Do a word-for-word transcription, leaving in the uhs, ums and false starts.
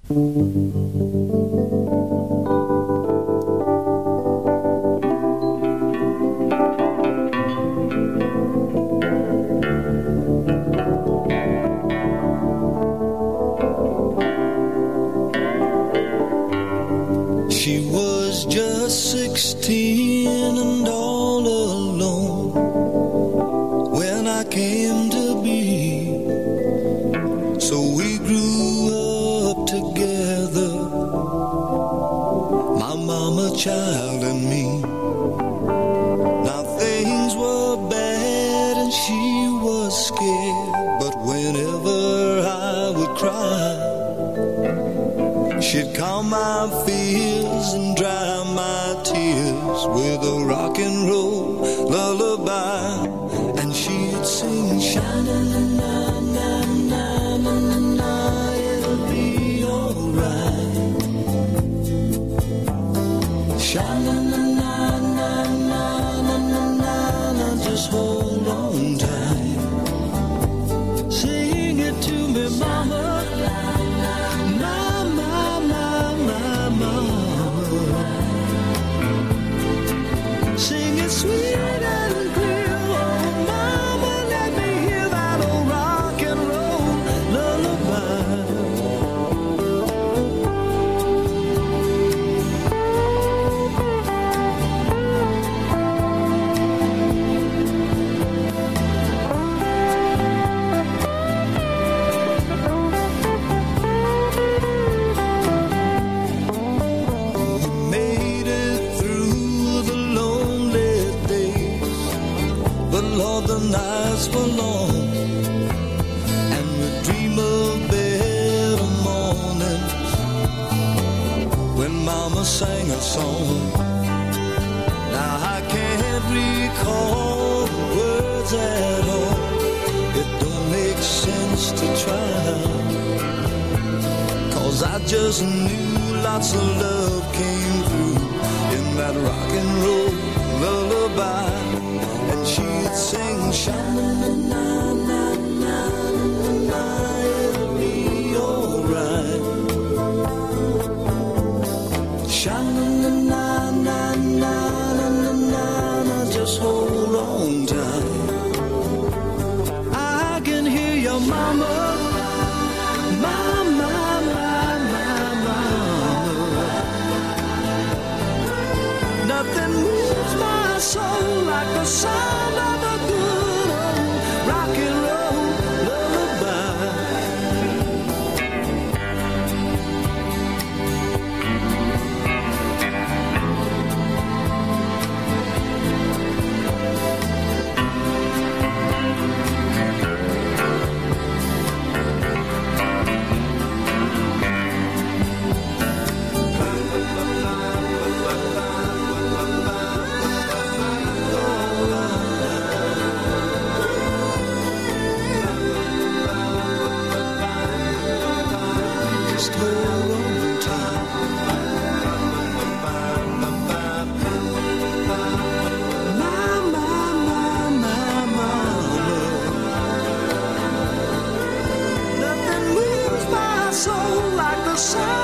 She was just sixteen and all alone when I came to be. So we grew up together, my mama, child, and me. Now things were bad and she was scared, but whenever I would cry, she'd calm my fears and dry my tears with a rock and roll lullaby. And she'd sing, sha-na-na-na-na-na-na-na, it'll be alright. Sha-na-na-na-na-na-na-na, just hold on tight. Sing it to me, mama. Sweet and clear, oh mama, let me hear that old rock and roll lullaby. We made it through the lonely, but Lord, the nights were long, and we dream of better mornings when Mama sang a song. Now I can't recall the words at all. It don't make sense to try, 'cause I just knew lots of love came through in that rock and roll lullaby. And she'd sing, sha-na-na-na-na-na-na, it'll be alright. Sha-na-na-na-na-na-na-na, just hold on tight. I can hear your mama, mama, mama, mama. Nothing moves my soul like the sound of a good old rock and roll lullaby. Soul like the sun.